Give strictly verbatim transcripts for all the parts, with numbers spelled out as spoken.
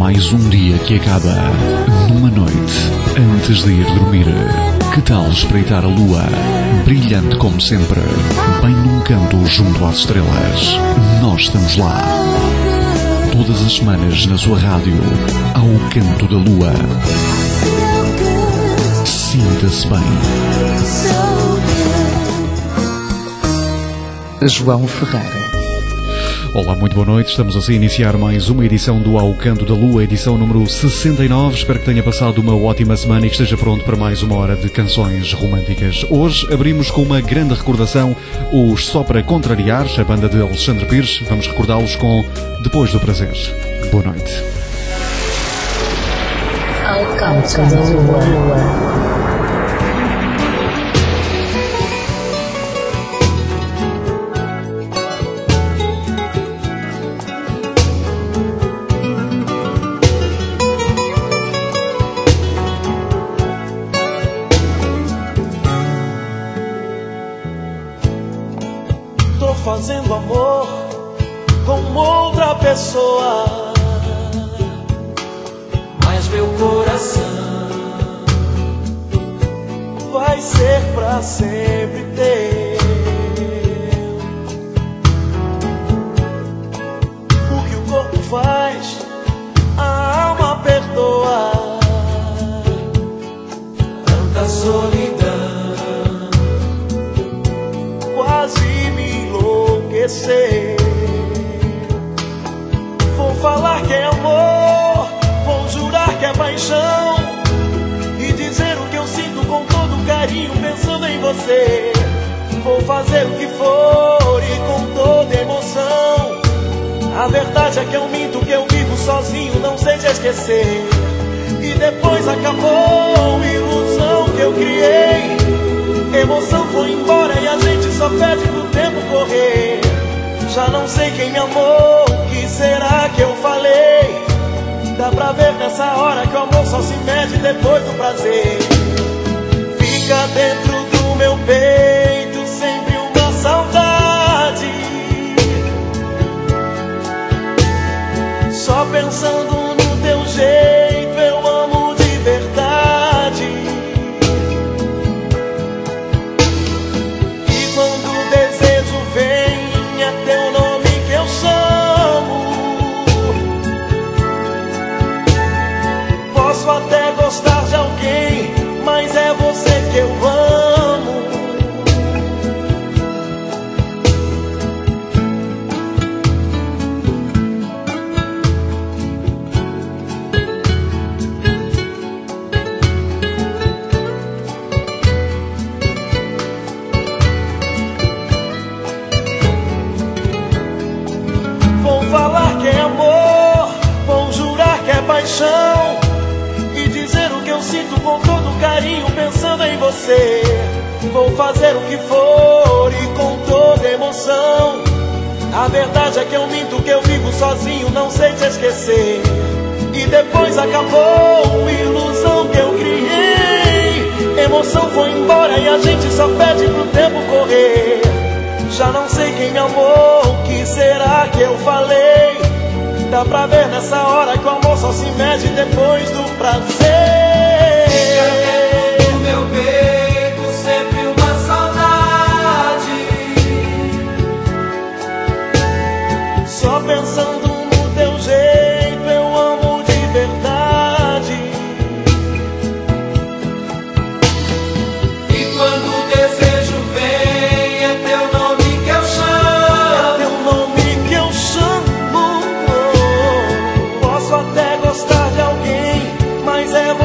mais um dia que acaba numa noite antes de ir dormir. Que tal espreitar a lua, brilhante como sempre, bem num canto junto às estrelas? Nós estamos lá. Todas as semanas na sua rádio, ao canto da lua. Sinta-se bem. João Ferreira. Olá, muito boa noite. Estamos assim a iniciar mais uma edição do Ao Canto da Lua, edição número sessenta e nove. Espero que tenha passado uma ótima semana e que esteja pronto para mais uma hora de canções românticas. Hoje abrimos com uma grande recordação, os Só Para Contrariar, a banda de Alexandre Pires. Vamos recordá-los com Depois do Prazer. Boa noite. Ao Canto da Lua. Fazendo amor com outra pessoa, mas meu coração vai ser pra sempre teu. O que o corpo faz, a alma perdoa. Tanta solidão quase me enlouquecer. Vou falar que é amor, vou jurar que é paixão, e dizer o que eu sinto com todo carinho pensando em você. Vou fazer o que for e com toda emoção. A verdade é que eu minto, que eu vivo sozinho, não sei te esquecer. E depois acabou a ilusão que eu criei. Emoção foi embora e a gente só pede pro tempo correr. Já não sei quem me amou, o que será que eu falei? Dá pra ver nessa hora que o amor só se mede depois do prazer. Fica dentro do meu peito sempre uma saudade, só pensando no teu jeito eu amo de verdade. Teu nome que eu chamo. Posso até gostar de alguém, mas é você que eu amo. Falar que é amor, vou jurar que é paixão, e dizer o que eu sinto com todo carinho pensando em você. Vou fazer o que for e com toda emoção. A verdade é que eu minto, que eu vivo sozinho, não sei te esquecer. E depois acabou a ilusão que eu criei. Emoção foi embora e a gente só pede pro tempo correr. Já não sei quem me amou, o que será que eu falei? Dá pra ver nessa hora que o amor só se mede depois do prazer. Fica dentro do meu peito sempre uma saudade, só pensando no teu jeito eu amo de verdade. E quando o desejo vem é teu nome, até gostar de alguém, mas é você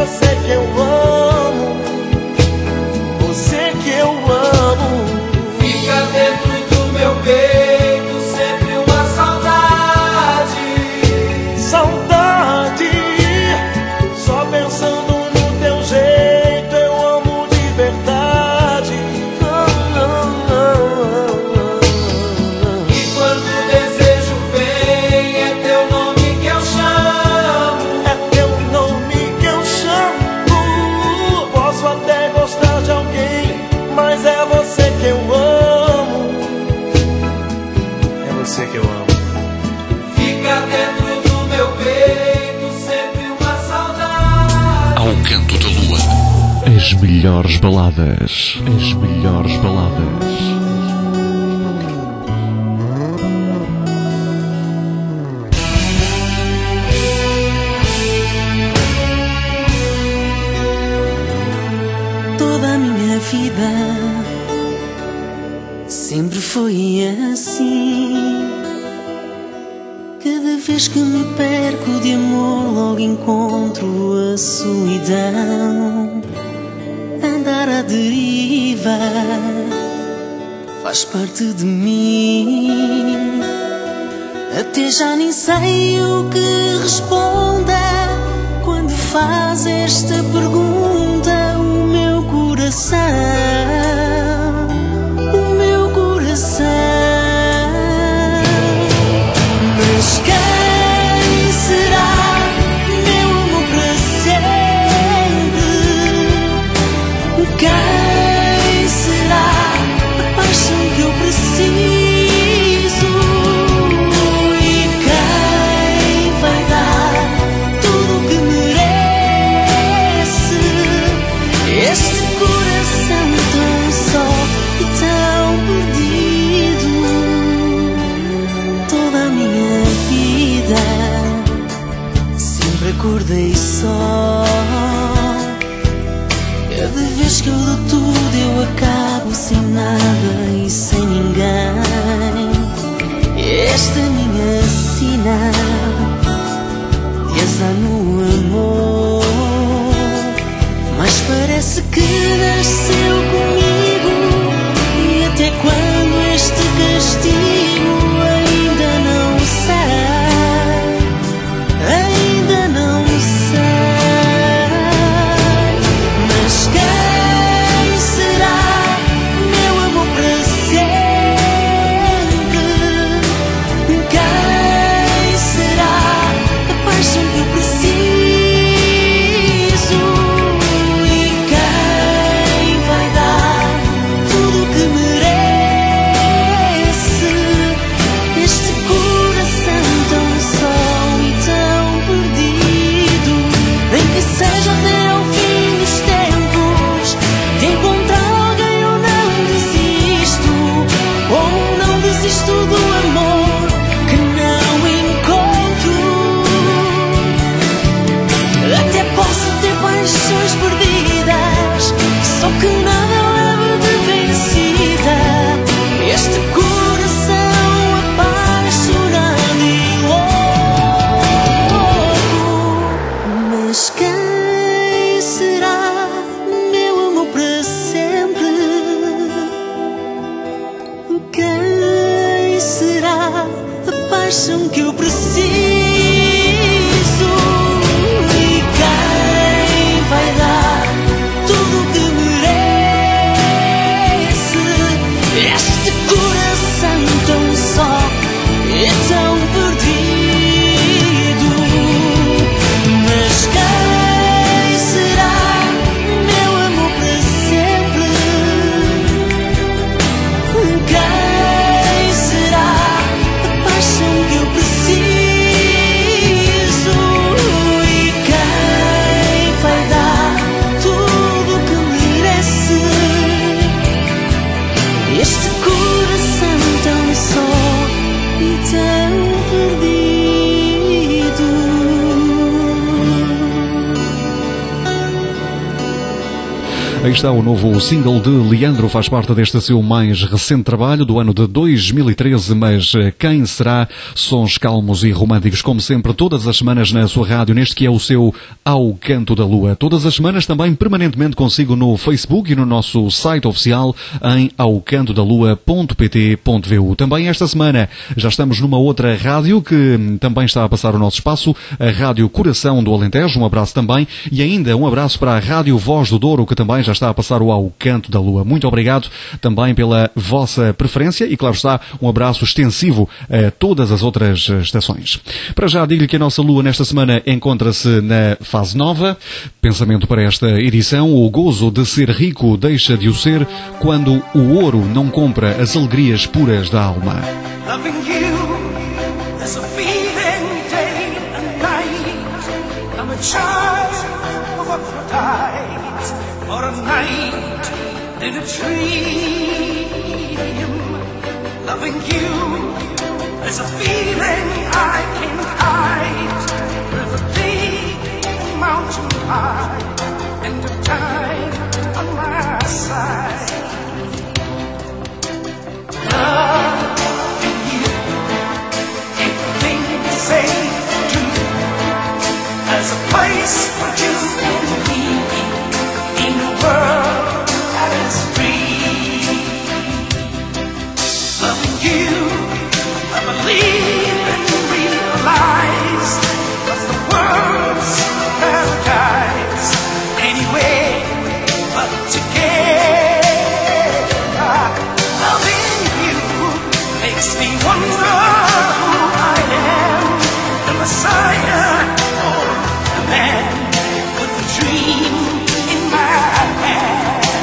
melhores baladas. As melhores baladas. Toda a minha vida sempre foi assim. Cada vez que me perco de amor, logo encontro a solidão. Andar à deriva faz parte de mim. Até já nem sei o que responda quando faz esta pergunta. O meu coração, o meu coração. Mas quem será meu amor para sempre? Quem será a paixão que eu preciso? E quem vai dar tudo o que merece? Este coração tão só e tão perdido. Toda a minha vida sempre acordei só. Cada vez que eu dou tudo eu acabo sem nada e sem ninguém. Esta é a minha sina de azar no amor. Mas parece que nasceu comigo. E até quando este castigo ainda não sei, ainda não sei. Mas quem será meu amor para sempre? Quem será a paixão que eu preciso? E quem vai dar tudo o que merece? Este coração tão só e tão perdido. Nem que seja até ao fim dos tempos, de encontrar alguém eu não desisto. Ou não desisto do amor que não encontro. Até posso ter paixões perdidas, só que nada leva de vencida. Este coração apaixonado e louco. Mas quem será meu amor para sempre? Quem será a paixão que eu preciso? E quem vai dar tudo o que merece? Este coração tão só e tão perdido. Mas quem será meu amor para sempre? Quem será a paixão que eu preciso? E quem vai dar tudo o que merece? Este coração tão só e tão perdido. Aí está o novo single de Leandro, faz parte deste seu mais recente trabalho do ano de dois mil e treze, mas quem será? Sons calmos e românticos, como sempre, todas as semanas na sua rádio, neste que é o seu Ao Canto da Lua. Todas as semanas também permanentemente consigo no Facebook e no nosso site oficial em ao canto da lua ponto pt ponto vu. Também esta semana já estamos numa outra rádio que também está a passar o nosso espaço, a Rádio Coração do Alentejo. Um abraço também e ainda um abraço para a Rádio Voz do Douro, que também já está a passar o Ao Canto da Lua. Muito obrigado também pela vossa preferência e, claro está, um abraço extensivo a todas as outras estações. Para já, digo-lhe que a nossa Lua nesta semana encontra-se na fase nova. Pensamento para esta edição: o gozo de ser rico deixa de o ser quando o ouro não compra as alegrias puras da alma. Loving you, there's a feeling day and night. I'm a child of Aphrodite, or a night in a dream. Loving you is a feeling I can't hide. With a big mountain high and the time on my side. Loving you, everything you say to me, there's a place for you and me in a world that is free. Loving you, I believe and realize that the world's paradise anywhere but together. Loving you makes me wonder who I am, the Messiah or the man with a dream in my hand.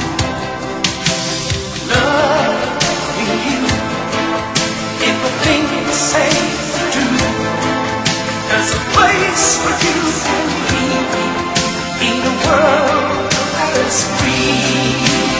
Loving you, everything you say to me, there's a place for you and me in a world that is free.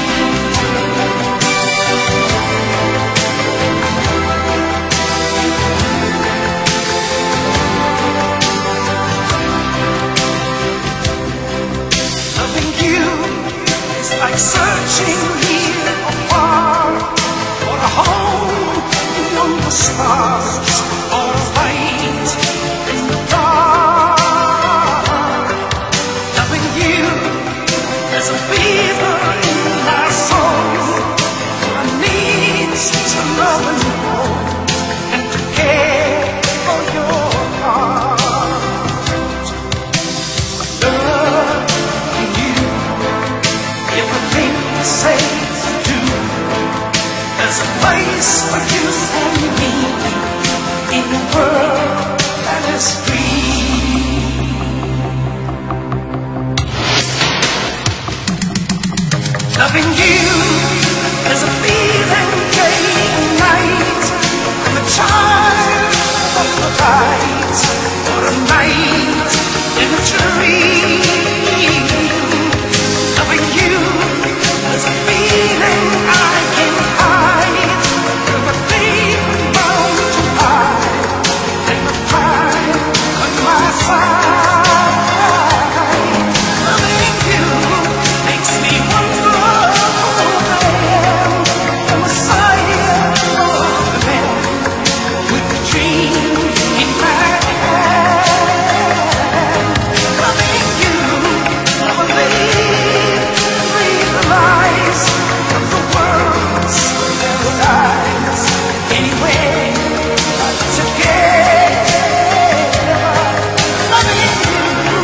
Loving you is like searching near or far for a home beyond the stars or a light in the dark. Loving you is a fever in my soul. I need to love and hold and to care for your heart. Loving you, everything you say to me, there's a place for you and me in a world that is free. Loving you is a feeling day and night. I'm a child of the light or a night in a dream. Loving you is a feeling I can't hide. With a deep mountain high and the time on my side. Loving you makes me wonder who I am, the Messiah or the man with the dream in my hand. Loving you, I believe and realize that the world's paradise anywhere but together. Loving you,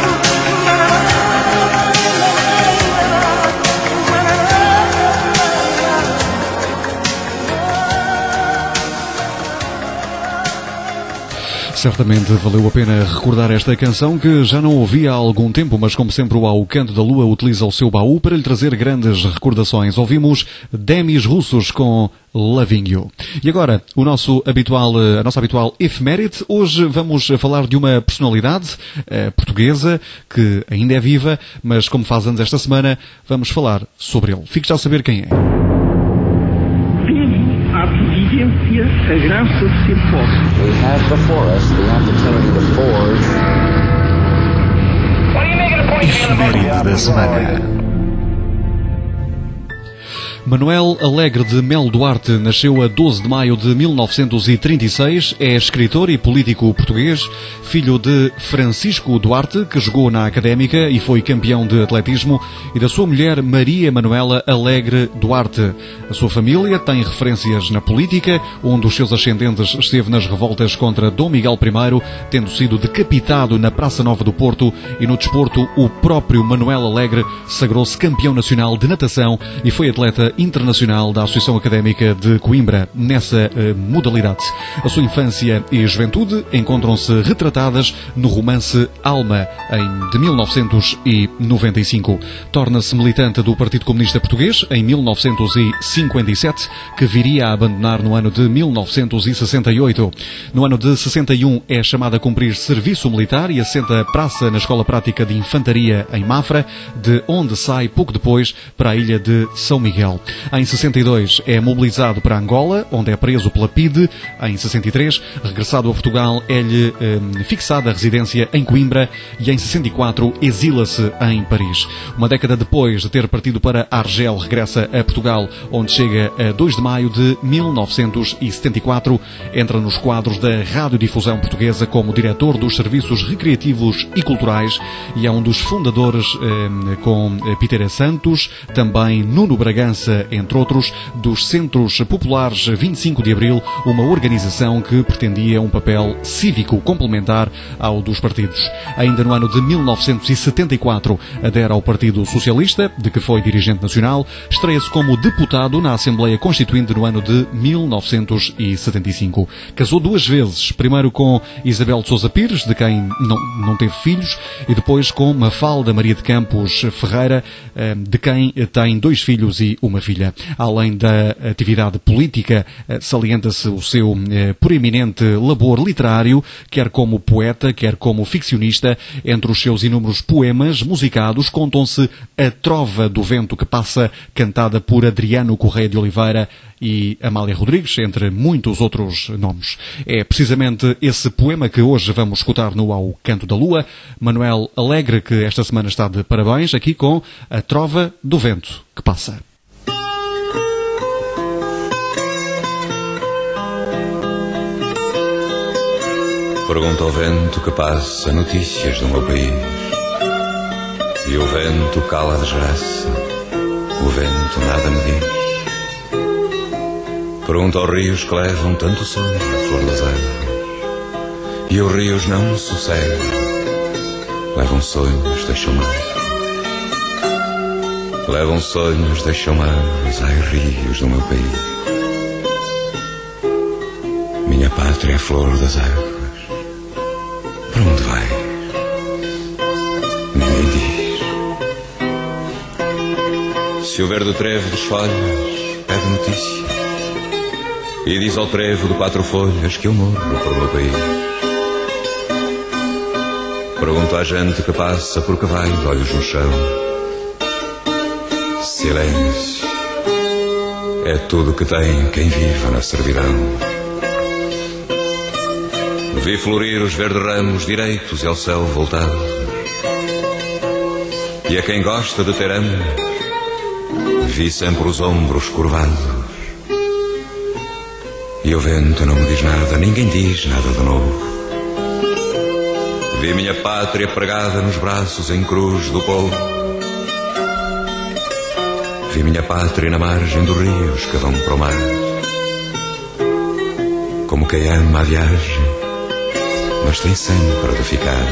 Certamente valeu a pena recordar esta canção que já não ouvi há algum tempo, mas como sempre o Ao Canto da Lua utiliza o seu baú para lhe trazer grandes recordações. Ouvimos Demis Russos com Loving You. E agora, o nosso habitual, a nossa habitual efeméride. Hoje vamos falar de uma personalidade eh, portuguesa que ainda é viva, mas como faz anos esta semana, vamos falar sobre ele. Fique já a saber quem é. À providência, a graça de ser pobre. We have before us the opportunity to forge. Efeméride da semana. Manuel Alegre de Melo Duarte nasceu a doze de maio de mil novecentos e trinta e seis, é escritor e político português, filho de Francisco Duarte, que jogou na Académica e foi campeão de atletismo, e da sua mulher Maria Manuela Alegre Duarte. A sua família tem referências na política, onde os seus ascendentes esteve nas revoltas contra Dom Miguel I, tendo sido decapitado na Praça Nova do Porto, e no desporto o próprio Manuel Alegre sagrou-se campeão nacional de natação e foi atleta internacional da Associação Académica de Coimbra nessa uh, modalidade. A sua infância e juventude encontram-se retratadas no romance Alma, em, de mil novecentos e noventa e cinco. Torna-se militante do Partido Comunista Português em mil novecentos e cinquenta e sete, que viria a abandonar no ano de mil novecentos e sessenta e oito. No ano de sessenta e um é chamada a cumprir serviço militar e assenta praça na Escola Prática de Infantaria em Mafra, de onde sai pouco depois para a ilha de São Miguel. Em sessenta e dois é mobilizado para Angola, onde é preso pela P I D. Em sessenta e três, regressado a Portugal, é-lhe eh, fixada a residência em Coimbra e em sessenta e quatro exila-se em Paris. Uma década depois de ter partido para Argel, regressa a Portugal, onde chega a dois de maio de mil novecentos e setenta e quatro. Entra nos quadros da Radiodifusão Portuguesa como diretor dos Serviços Recreativos e Culturais e é um dos fundadores, eh, com Peter Santos, também Nuno Bragança, entre outros, dos Centros Populares vinte e cinco de Abril, uma organização que pretendia um papel cívico complementar ao dos partidos. Ainda no ano de mil novecentos e setenta e quatro, adere ao Partido Socialista, de que foi dirigente nacional, estreia-se como deputado na Assembleia Constituinte no ano de mil novecentos e setenta e cinco. Casou duas vezes, primeiro com Isabel de Sousa Pires, de quem não, não teve filhos, e depois com Mafalda Maria de Campos Ferreira, de quem tem dois filhos e uma filha. Além da atividade política, salienta-se o seu proeminente labor literário, quer como poeta, quer como ficcionista. Entre os seus inúmeros poemas musicados contam-se A Trova do Vento que Passa, cantada por Adriano Correia de Oliveira e Amália Rodrigues, entre muitos outros nomes. É precisamente esse poema que hoje vamos escutar no Ao Canto da Lua. Manuel Alegre, que esta semana está de parabéns, aqui com A Trova do Vento que Passa. Pergunta ao vento que passa notícias do meu país, e o vento cala a desgraça, o vento nada me diz. Pergunta aos rios que levam tanto sonho na flor das águas, e os rios não sossegam, levam sonhos, deixam mar. Levam sonhos, deixam águas, ai rios do meu país. Minha pátria é a flor das águas. Para onde vai? Ninguém diz. Se o verde trevo dos folhas pede notícia e diz ao trevo de quatro folhas que eu morro por meu país. Pergunto à gente que passa porque vai, olhos no chão. Silêncio é tudo que tem quem viva na servidão. Vi florir os verdes ramos direitos e ao céu voltados, e a quem gosta de ter amo vi sempre os ombros curvados. E o vento não me diz nada, ninguém diz nada de novo. Vi minha pátria pregada nos braços em cruz do povo. Vi minha pátria na margem dos rios que vão para o mar, como quem ama a viagem mas tem sempre de ficar.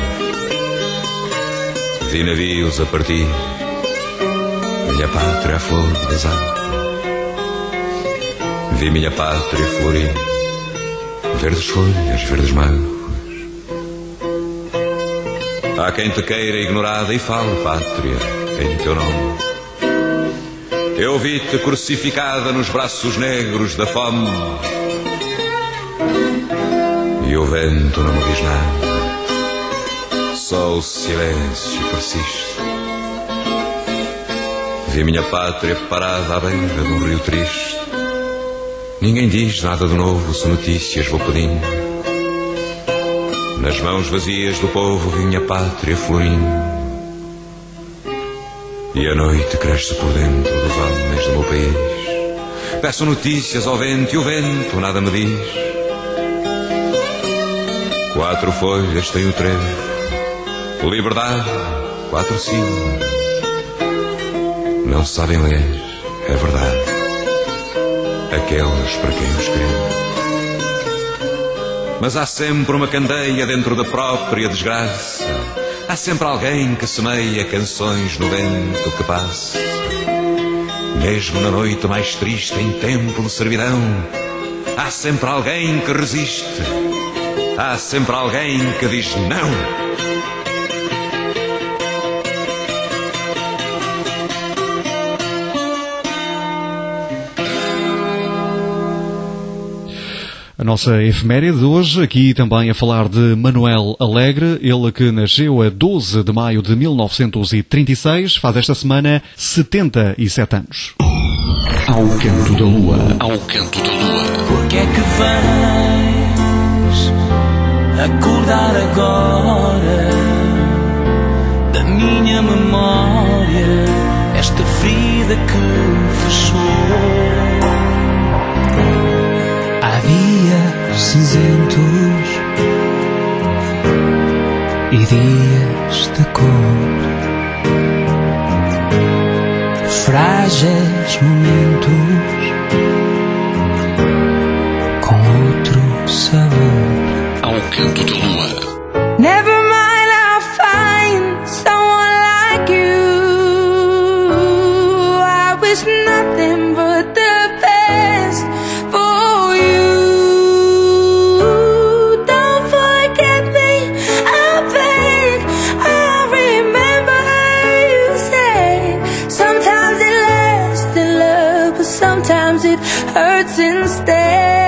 Vi navios a partir, minha pátria a flor das águas. Vi minha pátria florir, verdes folhas, verdes mágoas. Há quem te queira ignorada e fale, pátria, em teu nome. Eu vi-te crucificada nos braços negros da fome, e o vento não me diz nada, só o silêncio persiste. Vi minha pátria parada à beira de um rio triste. Ninguém diz nada de novo, se notícias vou pedindo. Nas mãos vazias do povo vi minha pátria florindo. E a noite cresce por dentro dos homens do meu país. Peço notícias ao vento e o vento nada me diz. Quatro folhas tem o trevo, liberdade, quatro sílabas. Não sabem ler, é verdade, aqueles para quem eu escrevo. Mas há sempre uma candeia dentro da própria desgraça. Há sempre alguém que semeia canções no vento que passa. Mesmo na noite mais triste, em tempo de servidão, há sempre alguém que resiste, há sempre alguém que diz não. A nossa efeméride de hoje, aqui também a falar de Manuel Alegre, ele que nasceu a doze de maio de mil novecentos e trinta e seis, faz esta semana setenta e sete anos. Ao canto da lua, ao canto da lua. Porque é que vens acordar agora da minha memória esta ferida que fechou? Havia cinzentos e dias de cor, frágeis momentos com outro sabor. Ao canto da lua. Never mind, I'll find someone like you. I wish nothing but the best for you. Don't forget me, I beg. I remember you said sometimes it lasts in love, but sometimes it hurts instead.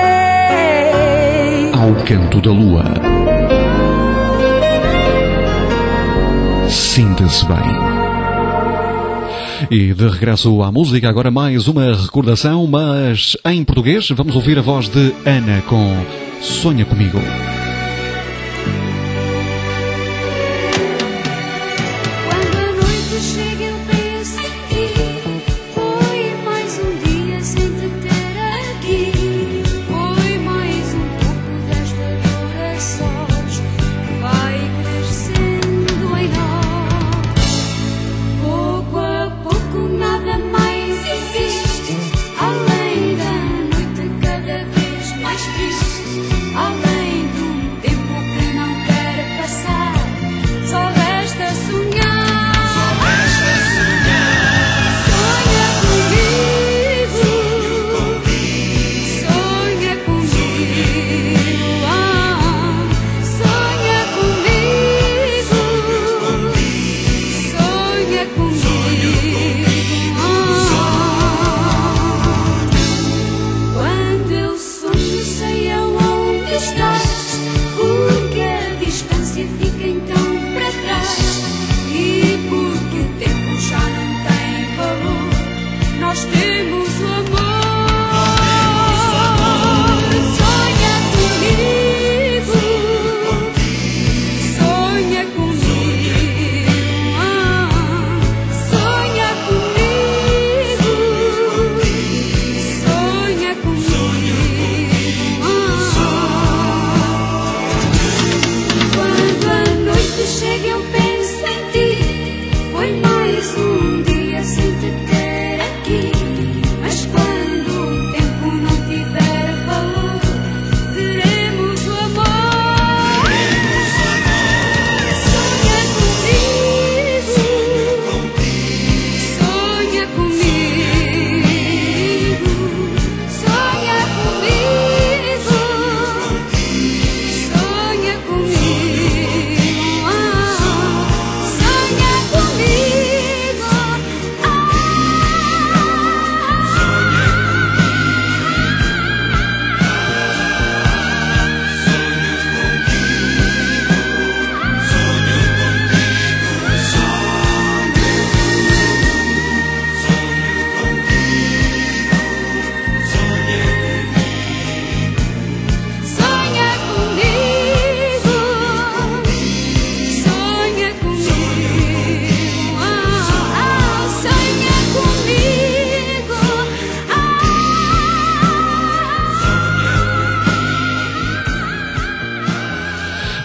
Ao canto da lua. Sinta-se bem. E de regresso à música, agora mais uma recordação, mas em português. Vamos ouvir a voz de Ana com Sonha Comigo. Quando a noite chega eu penso em ti. Foi mais um dia sem te ter aqui. Foi mais um pouco desta dor a sós que vai crescendo em nós. Pouco a pouco nada mais existe, além da noite cada vez mais triste, além do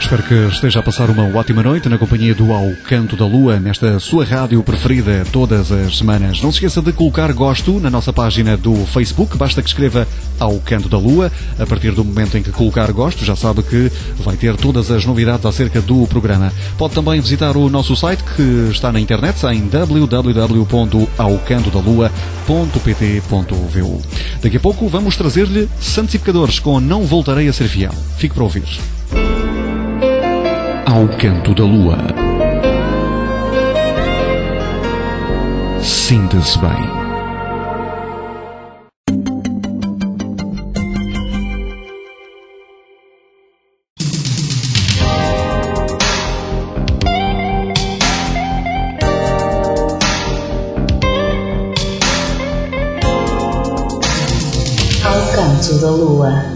Espero que esteja a passar uma ótima noite na companhia do Ao Canto da Lua, nesta sua rádio preferida todas as semanas. Não se esqueça de colocar gosto na nossa página do Facebook, basta que escreva Ao Canto da Lua. A partir do momento em que colocar gosto, já sabe que vai ter todas as novidades acerca do programa. Pode também visitar o nosso site, que está na internet, em w w w ponto ao canto da lua ponto p t ponto v u. Daqui a pouco vamos trazer-lhe Santos e Pecadores com Não Voltarei a Ser Fiel. Fique para ouvir. Ao Canto da Lua. Sinta-se bem. Ao Canto da Lua.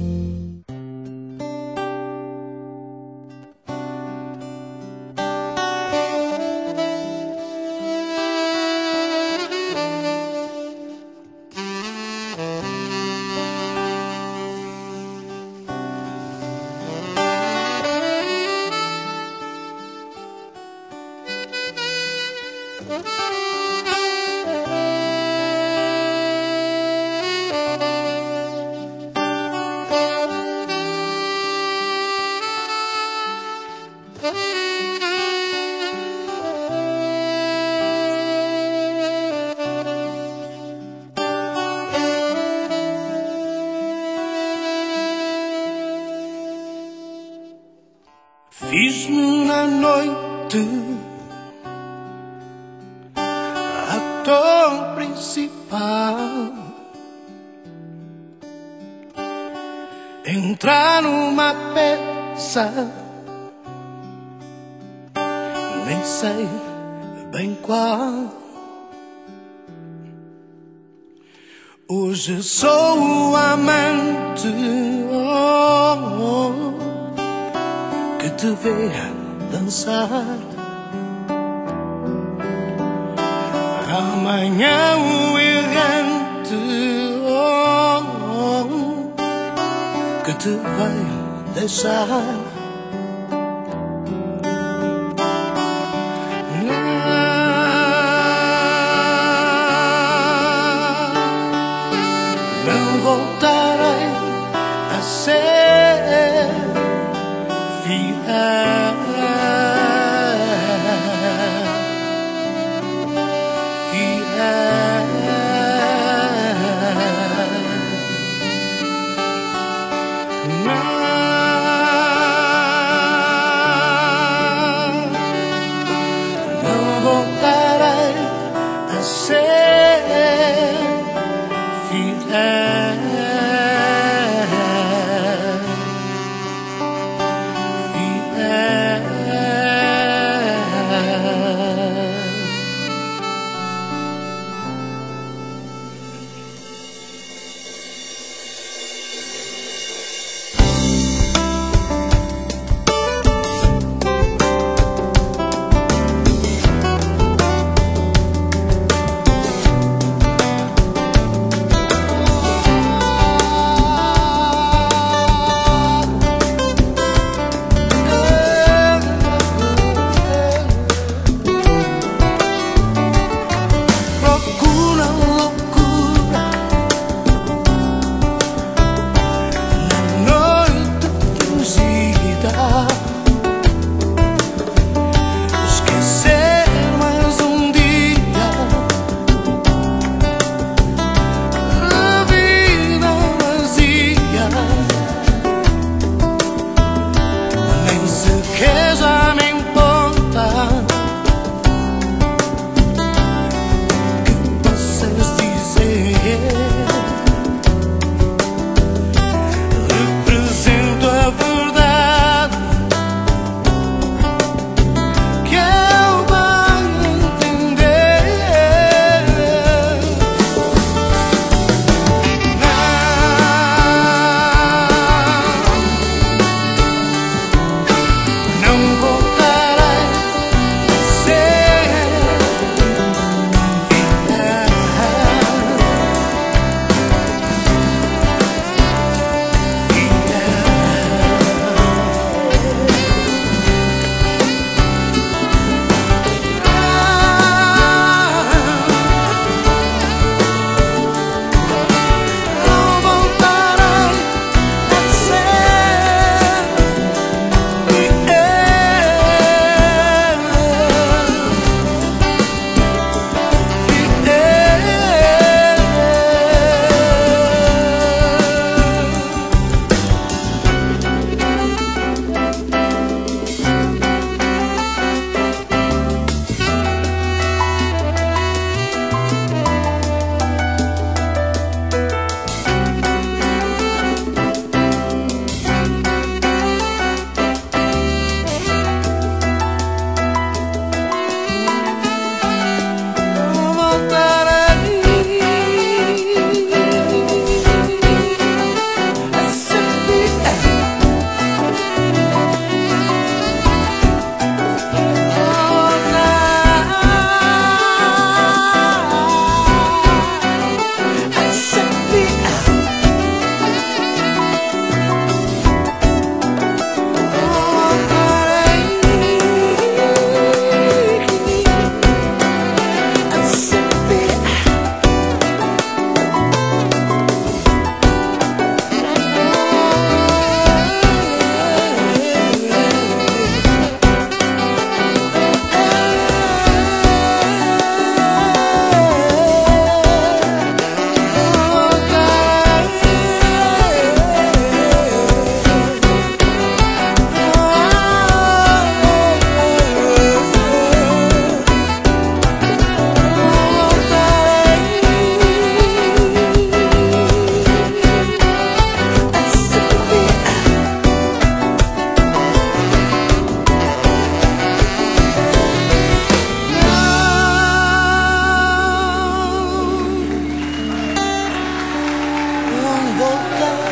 Fiz-me na noite ator principal, entrar numa peça, nem sei bem qual. Hoje sou o amante oh, oh, que te vê dançar. Amanhã o errante oh, oh, que te vai deixar. Não voltarei a ser fiel, fiel. Não, não voltarei a ser fiel. Fiel.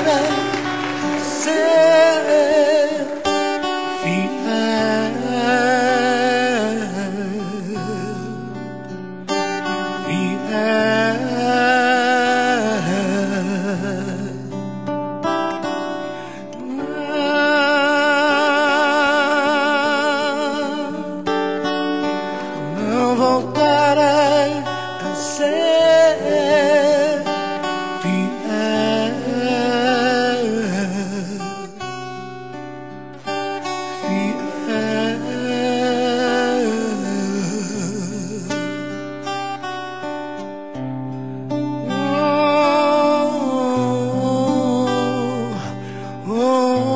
voltaré a ser fiel, fiel. No voltaré a ser fiel, fiel. Oh, oh,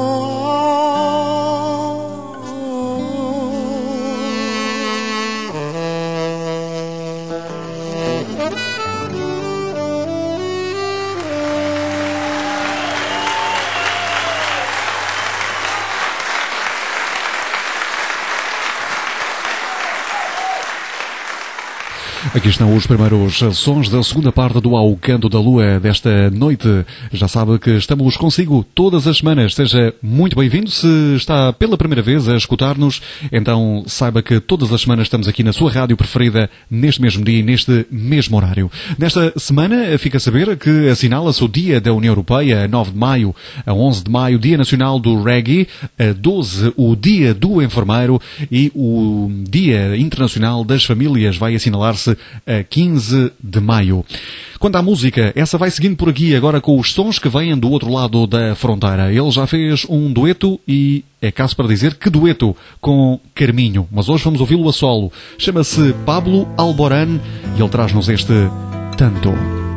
Aqui estão os primeiros sons da segunda parte do Ao Canto da Lua desta noite. Já sabe que estamos consigo todas as semanas. Seja muito bem-vindo. Se está pela primeira vez a escutar-nos, então saiba que todas as semanas estamos aqui na sua rádio preferida, neste mesmo dia e neste mesmo horário. Nesta semana, fica a saber que assinala-se o Dia da União Europeia, a nove de maio, a onze de maio, Dia Nacional do Reggae, a doze, o Dia do Enfermeiro e o Dia Internacional das Famílias vai assinalar-se a quinze de maio. Quanto à música, essa vai seguindo por aqui agora com os sons que vêm do outro lado da fronteira. Ele já fez um dueto e é caso para dizer que dueto com Carminho, mas hoje vamos ouvi-lo a solo. Chama-se Pablo Alborán e ele traz-nos este Tanto.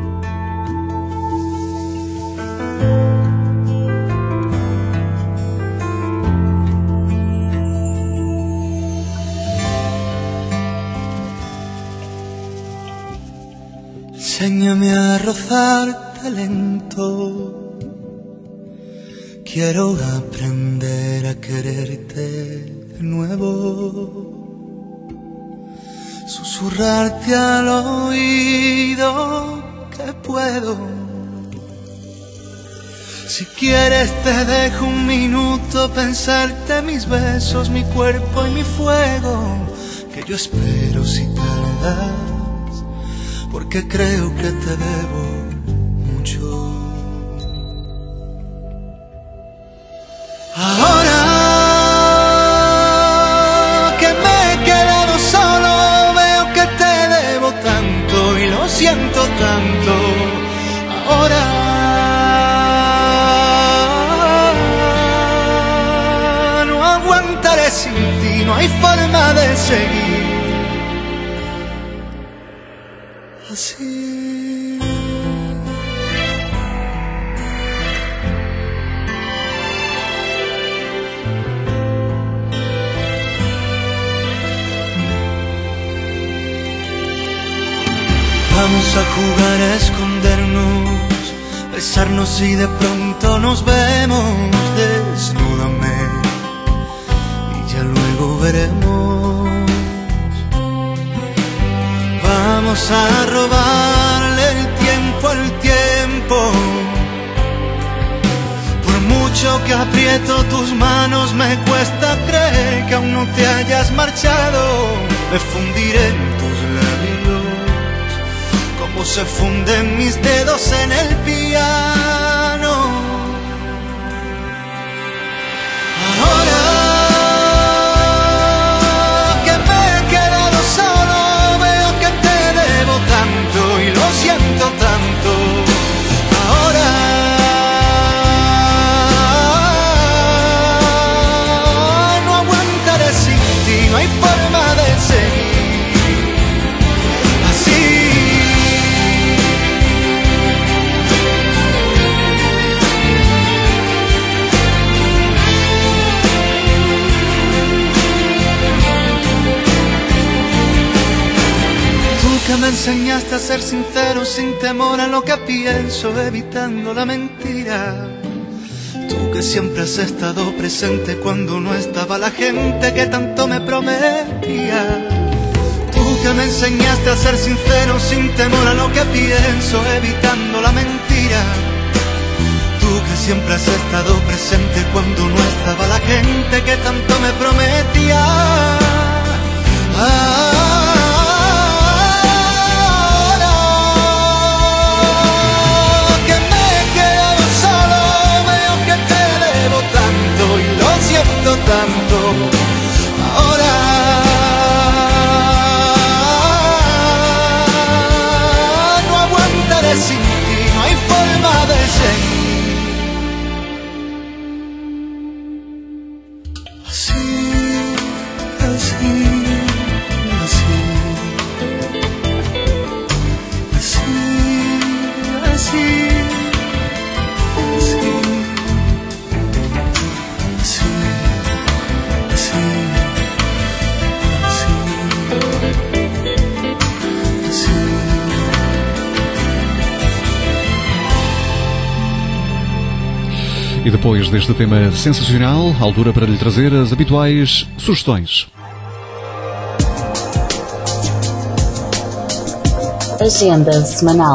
Enséñame a rozarte lento. Quiero aprender a quererte de nuevo. Susurrarte al oído que puedo. Si quieres te dejo un minuto pensarte mis besos, mi cuerpo y mi fuego. Que yo espero si tardas, porque creo que te debo mucho. Ahora que me he quedado solo, veo que te debo tanto y lo siento tanto. Ahora no aguantaré sin ti, no hay forma de seguir así. Vamos a jugar a escondernos, besarnos y de pronto nos vemos. Desnúdame y ya luego veremos. Vamos a robarle el tiempo al tiempo. Por mucho que aprieto tus manos, me cuesta creer que aún no te hayas marchado. Me fundiré en tus labios, como se funden mis dedos en el piano. Ahora que me he quedado solo, veo que te debo tanto y lo siento tanto. Ahora no aguantaré sin ti, no hay forma de seguir así. Que me enseñaste a ser sincero sin temor a lo que pienso, evitando la mentira. Tú que siempre has estado presente cuando no estaba la gente que tanto me prometía. Tú que me enseñaste a ser sincero sin temor a lo que pienso, evitando la mentira. Tú que siempre has estado presente cuando no estaba la gente que tanto me prometía. Ahora que me he quedado solo, veo que te debo tanto y lo siento tanto. Ahora no aguantaré sin ti, no hay forma de seguir. E depois deste tema sensacional, a altura para lhe trazer as habituais sugestões. Agenda semanal.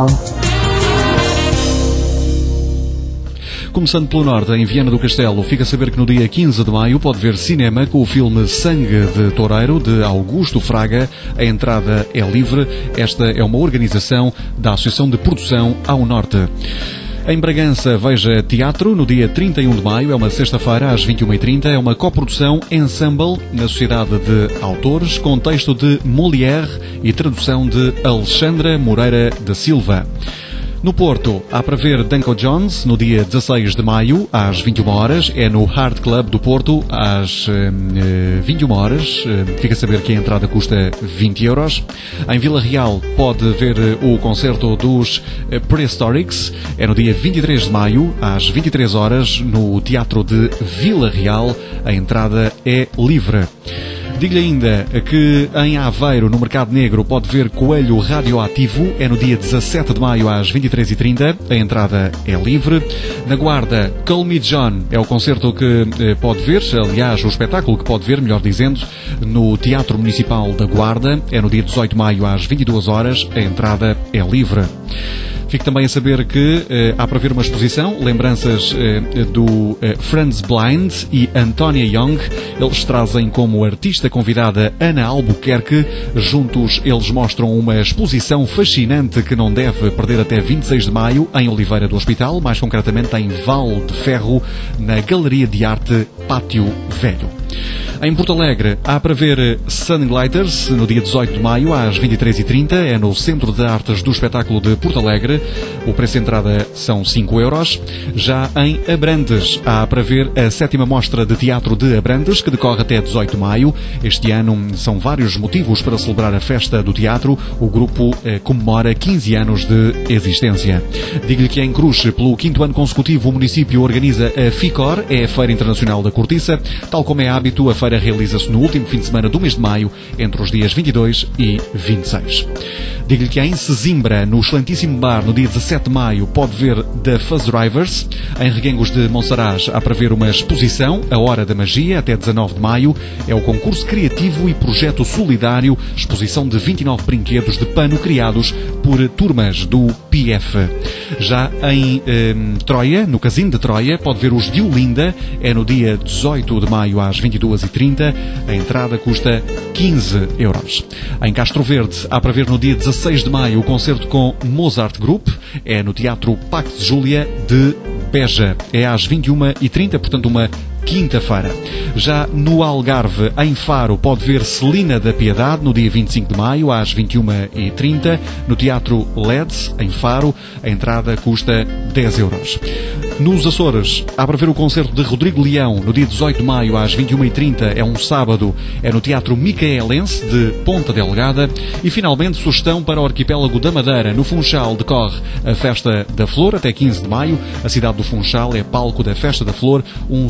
Começando pelo norte, em Viana do Castelo, fica a saber que no dia quinze de maio pode ver cinema com o filme Sangue de Toureiro, de Augusto Fraga. A entrada é livre. Esta é uma organização da Associação de Produção ao Norte. Em Bragança, veja teatro no dia trinta e um de maio, é uma sexta-feira, às vinte e uma e trinta. É uma coprodução Ensemble na Sociedade de Autores, com texto de Molière e tradução de Alexandra Moreira da Silva. No Porto, há para ver Danko Jones no dia dezasseis de maio, às vinte e uma horas. É no Hard Club do Porto, às uh, vinte e uma horas. Uh, fica a saber que a entrada custa vinte euros. Em Vila Real, pode ver uh, o concerto dos uh, Prehistorics. É no dia vinte e três de maio, às vinte e três horas, no Teatro de Vila Real. A entrada é livre. Digo-lhe ainda que em Aveiro, no Mercado Negro, pode ver Coelho Radioativo. É no dia dezassete de maio, às vinte e três e trinta. A entrada é livre. Na Guarda, Call Me John é o concerto que eh, pode ver, aliás, o espetáculo que pode ver, melhor dizendo, no Teatro Municipal da Guarda. É no dia dezoito de maio, às vinte e duas horas. A entrada é livre. Fique também a saber que eh, há para ver uma exposição, lembranças eh, do eh, Franz Blind e Antonia Young. Eles trazem como artista convidada Ana Albuquerque. Juntos eles mostram uma exposição fascinante que não deve perder até vinte e seis de maio em Oliveira do Hospital, mais concretamente em Val de Ferro, na Galeria de Arte Pátio Velho. Em Porto Alegre, há para ver Sunlighters no dia dezoito de maio, às vinte e três e trinta. É no Centro de Artes do Espetáculo de Porto Alegre. O preço de entrada são cinco euros. Já em Abrantes, há para ver a sétima mostra de teatro de Abrantes, que decorre até dezoito de maio. Este ano são vários motivos para celebrar a festa do teatro. O grupo eh, comemora quinze anos de existência. Digo-lhe que em Cruz, pelo quinto ano consecutivo, o município organiza a FICOR, é a Feira Internacional da Cortiça. Tal como é hábito, a feira realiza-se no último fim de semana do mês de maio, entre os dias vinte e dois e vinte e seis. Digo-lhe que em Sesimbra, no excelentíssimo bar, no dia dezassete de maio, pode ver The Fuzz Drivers. Em Reguengos de Monsaraz, há para ver uma exposição, A Hora da Magia, até dezanove de maio. É o concurso criativo e projeto solidário, exposição de vinte e nove brinquedos de pano criados por turmas do P F. Já em eh, Troia, no Casino de Troia, pode ver os Violinda. É no dia dezoito de maio, às vinte e duas e trinta. A entrada custa quinze euros. Em Castro Verde, há para ver no dia dezasseis de maio o concerto com Mozart Group. É no Teatro Pax Júlia de Beja. É às vinte e uma e trinta, portanto uma quinta-feira. Já no Algarve, em Faro, pode ver Celina da Piedade no dia vinte e cinco de maio, às vinte e uma e trinta, no Teatro L E D S, em Faro. A entrada custa dez euros. Nos Açores, há para ver o concerto de Rodrigo Leão no dia dezoito de maio, às vinte e uma e trinta, é um sábado. É no Teatro Micaelense de Ponta Delgada. E finalmente, sugestão para o arquipélago da Madeira. No Funchal decorre a Festa da Flor até quinze de maio. A cidade do Funchal é palco da Festa da Flor, um sumptuoso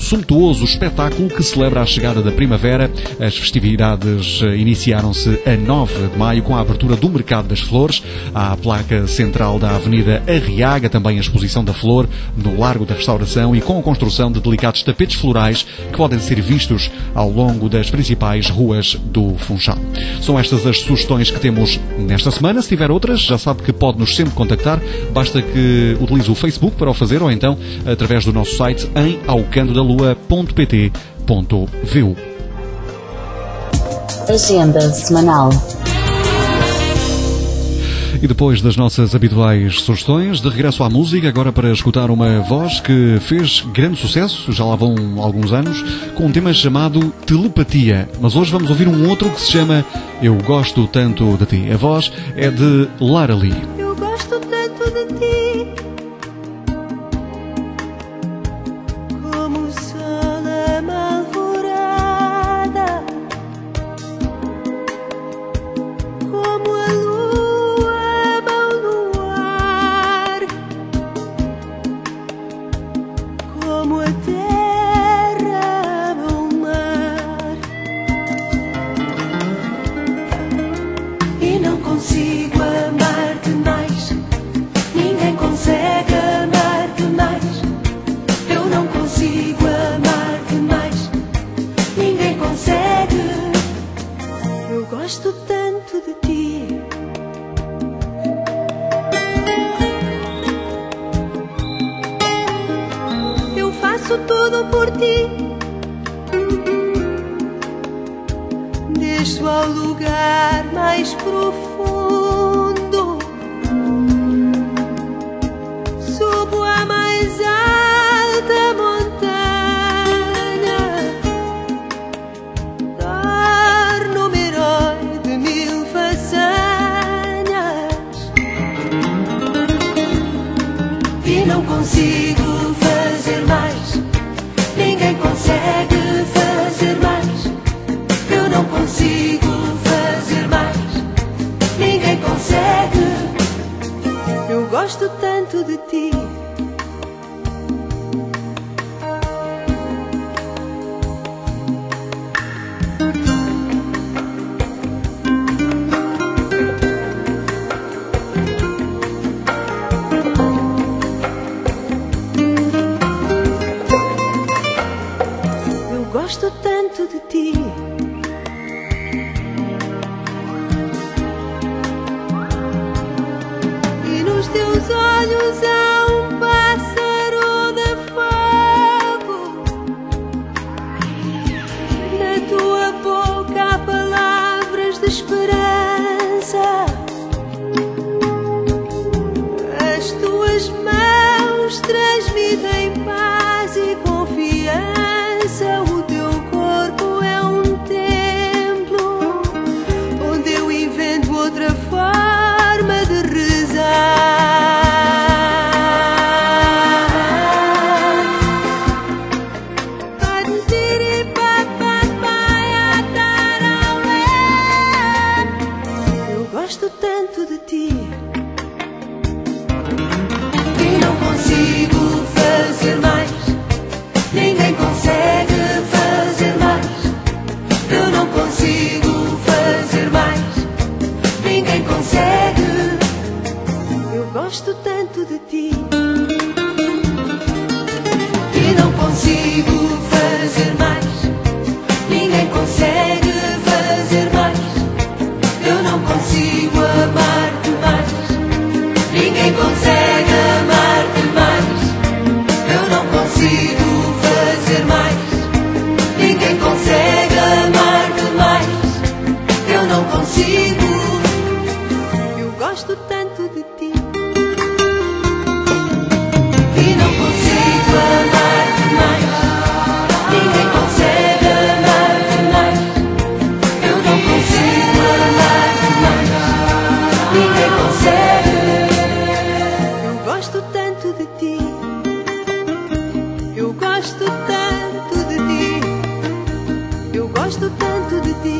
fabuloso espetáculo que celebra a chegada da primavera. As festividades iniciaram-se a nove de maio com a abertura do Mercado das Flores, à placa central da Avenida Arriaga, também a exposição da flor no Largo da Restauração e com a construção de delicados tapetes florais que podem ser vistos ao longo das principais ruas do Funchal. São estas as sugestões que temos nesta semana. Se tiver outras, já sabe que pode nos sempre contactar. Basta que utilize o Facebook para o fazer ou então através do nosso site em aucandodalua ponto pt ponto vu. Agenda semanal. E depois das nossas habituais sugestões, de regresso à música, agora para escutar uma voz que fez grande sucesso, já lá vão alguns anos, com um tema chamado Telepatia. Mas hoje vamos ouvir um outro que se chama Eu Gosto Tanto de Ti. A voz é de Lara Lee. Eu gosto tanto de ti, como o sol é uma alvorada, como a lua é meu luar, como a terra é meu mar. E não consigo amar-te mais, ninguém consegue amar-te mais. Eu não consigo amar-te mais, ninguém consegue. Eu gosto tanto de ti. Eu faço tudo por ti, desço ao lugar mais profundo, subo a mais alta montanha, torno-me herói de mil façanhas. E não consigo fazer mais, ninguém consegue fazer mais. Eu não consigo fazer mais, ninguém consegue. Eu gosto tanto de ti. Eu gosto tanto de ti. E nos teus olhos há um pássaro de fogo, na tua boca há palavras de esperança, as tuas mãos transmitem paz e confiança. O teu corpo é um templo onde eu invento outra forma de eu gosto tanto de ti. E não consigo fazer mais, ninguém consegue fazer mais. Eu não consigo fazer mais, ninguém consegue. Eu gosto tanto de ti. E não consigo fazer mais, ninguém consegue fazer mais. Eu não consigo amar-te mais, ninguém consegue amar-te mais. Eu não consigo fazer mais, ninguém consegue amar-te mais. Eu não consigo. Eu gosto tanto de ti. E não consigo amar-te mais, ninguém consegue amar-te mais. Eu não consigo amar-te mais, ninguém consegue. Eu gosto tanto de ti. Eu gosto tanto de ti. Eu gosto tanto de ti.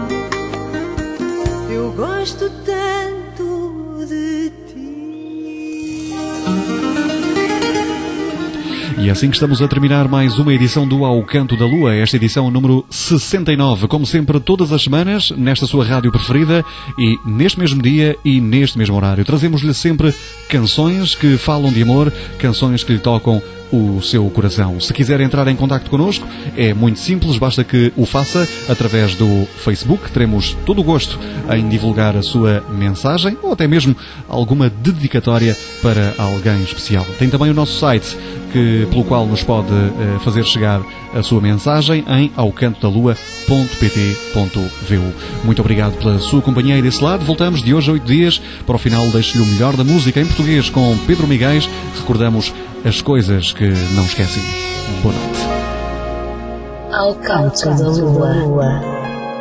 Eu gosto tanto de ti. E assim que estamos a terminar mais uma edição do Ao Canto da Lua, esta edição número sessenta e nove, como sempre todas as semanas, nesta sua rádio preferida e neste mesmo dia e neste mesmo horário. Trazemos-lhe sempre canções que falam de amor, canções que lhe tocam o seu coração. Se quiser entrar em contacto connosco, é muito simples, basta que o faça através do Facebook. Teremos todo o gosto em divulgar a sua mensagem ou até mesmo alguma dedicatória para alguém especial. Tem também o nosso site, que, pelo qual nos pode uh, fazer chegar a sua mensagem em aucantodalua ponto pt ponto v u. Muito obrigado pela sua companhia aí desse lado. Voltamos de hoje a oito dias. Para o final, deixo-lhe o melhor da música em português com Pedro Miguel. Recordamos as coisas que não esqueci. Boa noite. Ao Canto da Lua.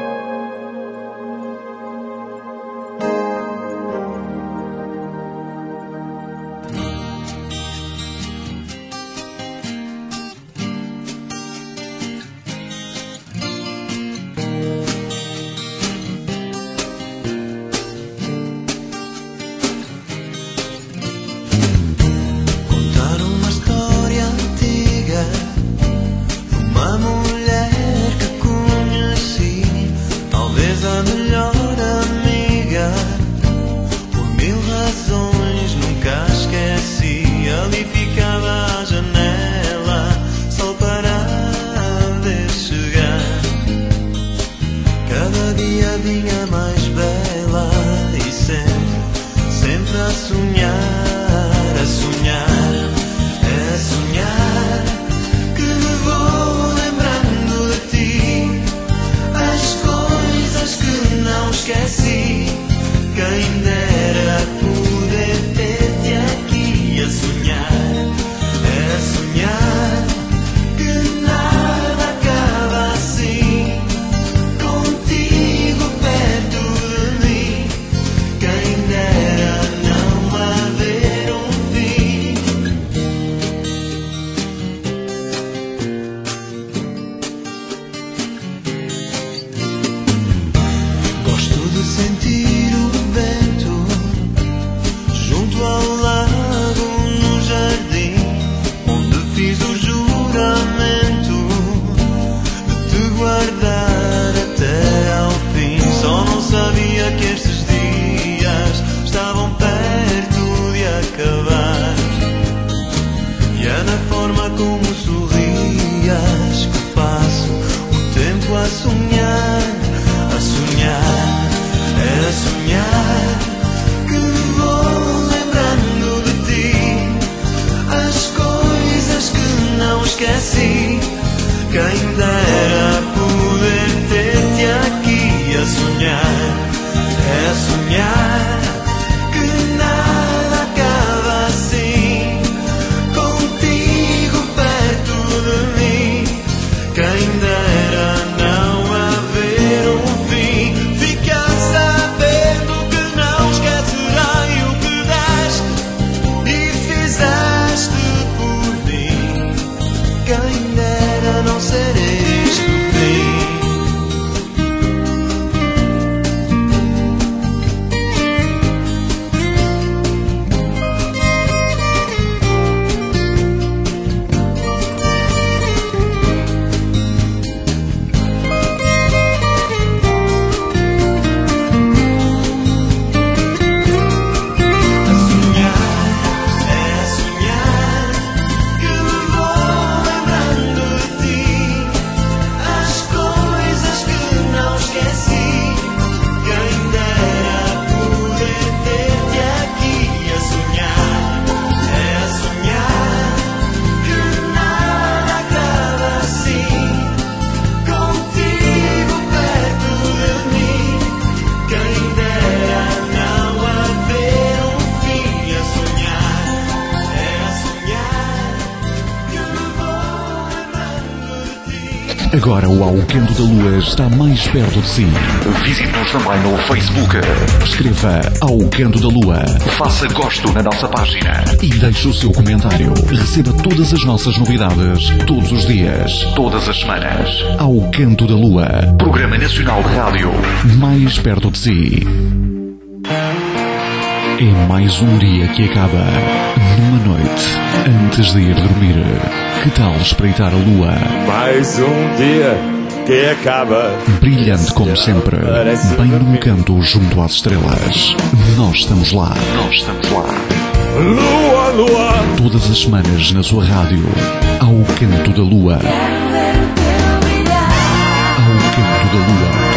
Agora o Ao Canto da Lua está mais perto de si. Visite-nos também no Facebook. Escreva Ao Canto da Lua. Faça gosto na nossa página. E deixe o seu comentário. Receba todas as nossas novidades. Todos os dias. Todas as semanas. Ao Canto da Lua. Programa Nacional de Rádio. Mais perto de si. É mais um dia que acaba numa noite antes de ir dormir. Que tal espreitar a lua? Mais um dia que acaba. Brilhante como sempre, bem num canto junto às estrelas. Nós estamos lá. Nós estamos lá. Lua, lua. Todas as semanas na sua rádio, ao canto da lua. Ao canto da lua.